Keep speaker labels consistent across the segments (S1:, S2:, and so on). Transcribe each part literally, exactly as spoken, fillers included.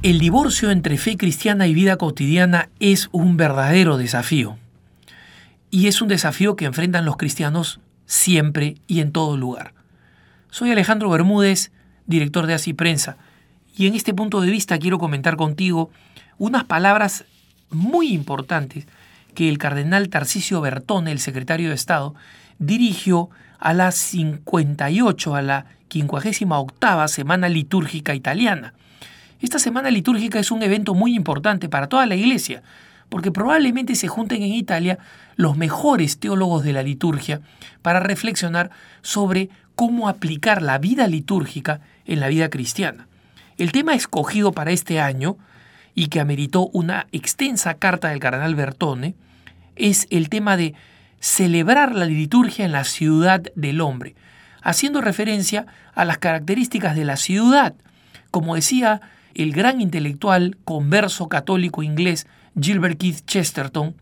S1: El divorcio entre fe cristiana y vida cotidiana es un verdadero desafío. Y es un desafío que enfrentan los cristianos siempre y en todo lugar. Soy Alejandro Bermúdez, director de Así Prensa, y en este punto de vista quiero comentar contigo unas palabras muy importantes que el cardenal Tarcisio Bertone, el secretario de Estado, dirigió a la cincuenta y ocho, a la quincuagésima octava Semana Litúrgica Italiana. Esta Semana Litúrgica es un evento muy importante para toda la Iglesia, porque probablemente se junten en Italia los mejores teólogos de la liturgia para reflexionar sobre cómo aplicar la vida litúrgica en la vida cristiana. El tema escogido para este año, y que ameritó una extensa carta del cardenal Bertone, es el tema de celebrar la liturgia en la ciudad del hombre, haciendo referencia a las características de la ciudad. Como decía el gran intelectual converso católico inglés Gilbert Keith Chesterton,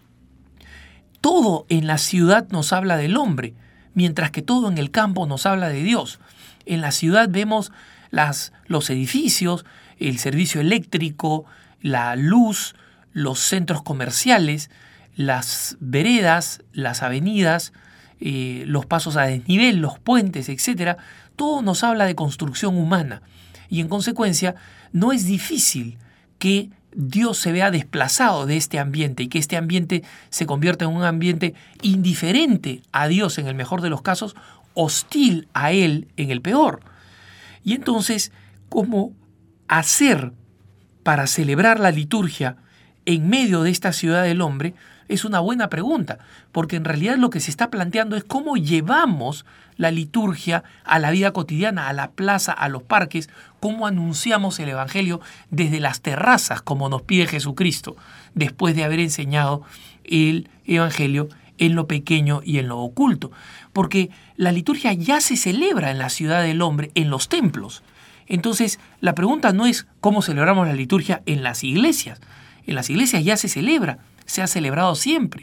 S1: todo en la ciudad nos habla del hombre, mientras que todo en el campo nos habla de Dios. En la ciudad vemos las, los edificios, el servicio eléctrico, la luz, los centros comerciales, las veredas, las avenidas, eh, los pasos a desnivel, los puentes, etcétera. Todo nos habla de construcción humana. Y en consecuencia, no es difícil que Dios se vea desplazado de este ambiente y que este ambiente se convierta en un ambiente indiferente a Dios en el mejor de los casos, hostil a Él en el peor. Y entonces, ¿cómo hacer para celebrar la liturgia en medio de esta ciudad del hombre? Es una buena pregunta, porque en realidad lo que se está planteando es cómo llevamos la liturgia a la vida cotidiana, a la plaza, a los parques, cómo anunciamos el Evangelio desde las terrazas, como nos pide Jesucristo, después de haber enseñado el Evangelio en lo pequeño y en lo oculto. Porque la liturgia ya se celebra en la ciudad del hombre, en los templos. Entonces, la pregunta no es cómo celebramos la liturgia en las iglesias. En las iglesias ya se celebra, se ha celebrado siempre.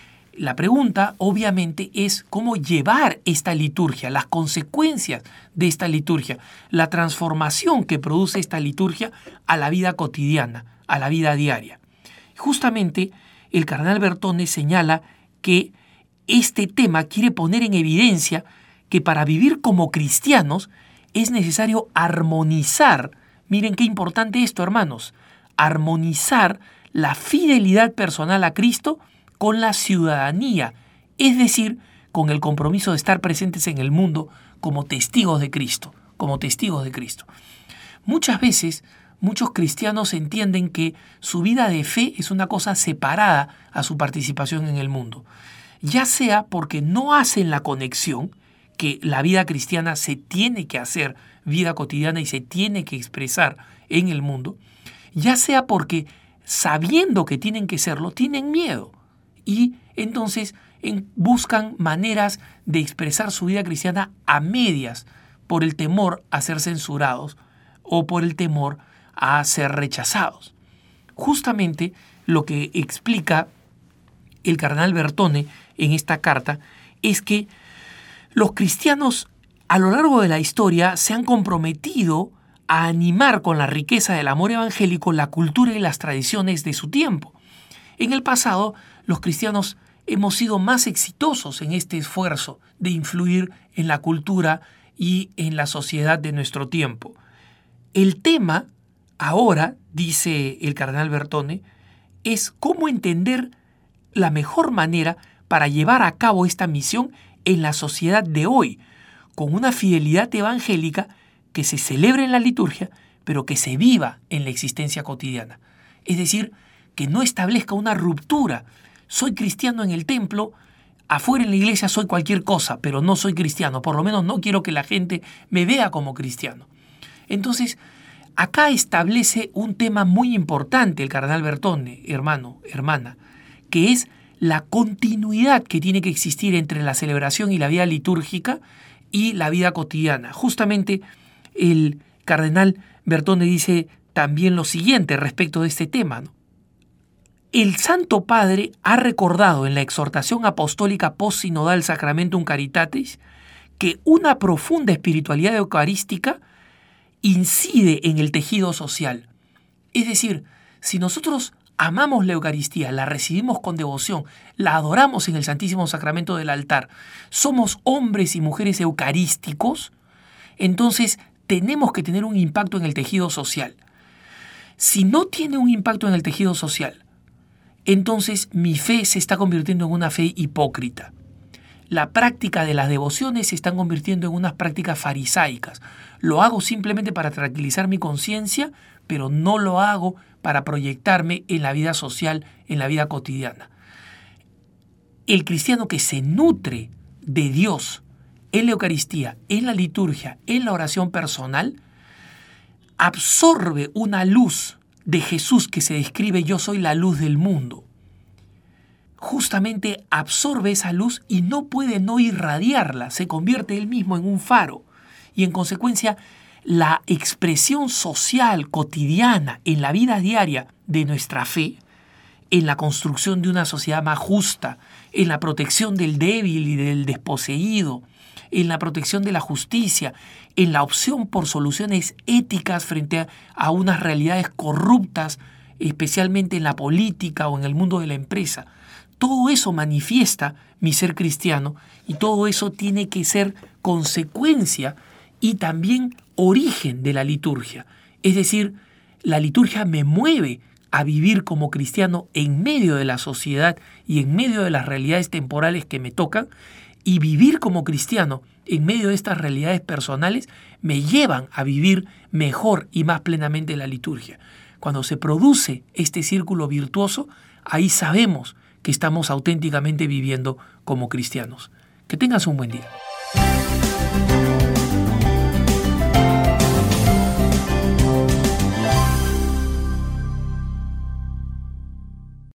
S1: La pregunta, obviamente, es cómo llevar esta liturgia, las consecuencias de esta liturgia, la transformación que produce esta liturgia a la vida cotidiana, a la vida diaria. Justamente, el cardenal Bertone señala que este tema quiere poner en evidencia que para vivir como cristianos es necesario armonizar, miren qué importante esto, hermanos, armonizar la fidelidad personal a Cristo con la ciudadanía, es decir, con el compromiso de estar presentes en el mundo como testigos de Cristo, como testigos de Cristo. Muchas veces, muchos cristianos entienden que su vida de fe es una cosa separada a su participación en el mundo, ya sea porque no hacen la conexión que la vida cristiana se tiene que hacer vida cotidiana y se tiene que expresar en el mundo, ya sea porque sabiendo que tienen que serlo, tienen miedo y entonces en, buscan maneras de expresar su vida cristiana a medias por el temor a ser censurados o por el temor a ser rechazados. Justamente lo que explica el cardenal Bertone en esta carta es que los cristianos a lo largo de la historia se han comprometido a animar con la riqueza del amor evangélico la cultura y las tradiciones de su tiempo. En el pasado, los cristianos hemos sido más exitosos en este esfuerzo de influir en la cultura y en la sociedad de nuestro tiempo. El tema ahora, dice el cardenal Bertone, es cómo entender la mejor manera para llevar a cabo esta misión en la sociedad de hoy, con una fidelidad evangélica que se celebre en la liturgia, pero que se viva en la existencia cotidiana. Es decir, que no establezca una ruptura. Soy cristiano en el templo, afuera en la iglesia soy cualquier cosa, pero no soy cristiano. Por lo menos no quiero que la gente me vea como cristiano. Entonces, acá establece un tema muy importante el cardenal Bertone, hermano, hermana, que es la continuidad que tiene que existir entre la celebración y la vida litúrgica y la vida cotidiana. Justamente el cardenal Bertone dice también lo siguiente respecto de este tema, ¿no? El Santo Padre ha recordado en la exhortación apostólica post-sinodal Sacramentum Caritatis que una profunda espiritualidad eucarística incide en el tejido social Es decir, si nosotros amamos la Eucaristía, la recibimos con devoción, la adoramos en el Santísimo Sacramento del altar, somos hombres y mujeres eucarísticos, entonces tenemos que tener un impacto en el tejido social. Si no tiene un impacto en el tejido social, entonces mi fe se está convirtiendo en una fe hipócrita. La práctica de las devociones se están convirtiendo en unas prácticas farisaicas. Lo hago simplemente para tranquilizar mi conciencia, pero no lo hago para proyectarme en la vida social, en la vida cotidiana. El cristiano que se nutre de Dios en la Eucaristía, en la liturgia, en la oración personal, absorbe una luz de Jesús que se describe: yo soy la luz del mundo. Justamente absorbe esa luz y no puede no irradiarla, se convierte él mismo en un faro. Y en consecuencia, la expresión social cotidiana en la vida diaria de nuestra fe, en la construcción de una sociedad más justa, en la protección del débil y del desposeído, en la protección de la justicia, en la opción por soluciones éticas frente a, a unas realidades corruptas, especialmente en la política o en el mundo de la empresa. Todo eso manifiesta mi ser cristiano y todo eso tiene que ser consecuencia y también origen de la liturgia. Es decir, la liturgia me mueve a vivir como cristiano en medio de la sociedad y en medio de las realidades temporales que me tocan, y vivir como cristiano en medio de estas realidades personales me llevan a vivir mejor y más plenamente la liturgia. Cuando se produce este círculo virtuoso, ahí sabemos que estamos auténticamente viviendo como cristianos. Que tengas un buen día.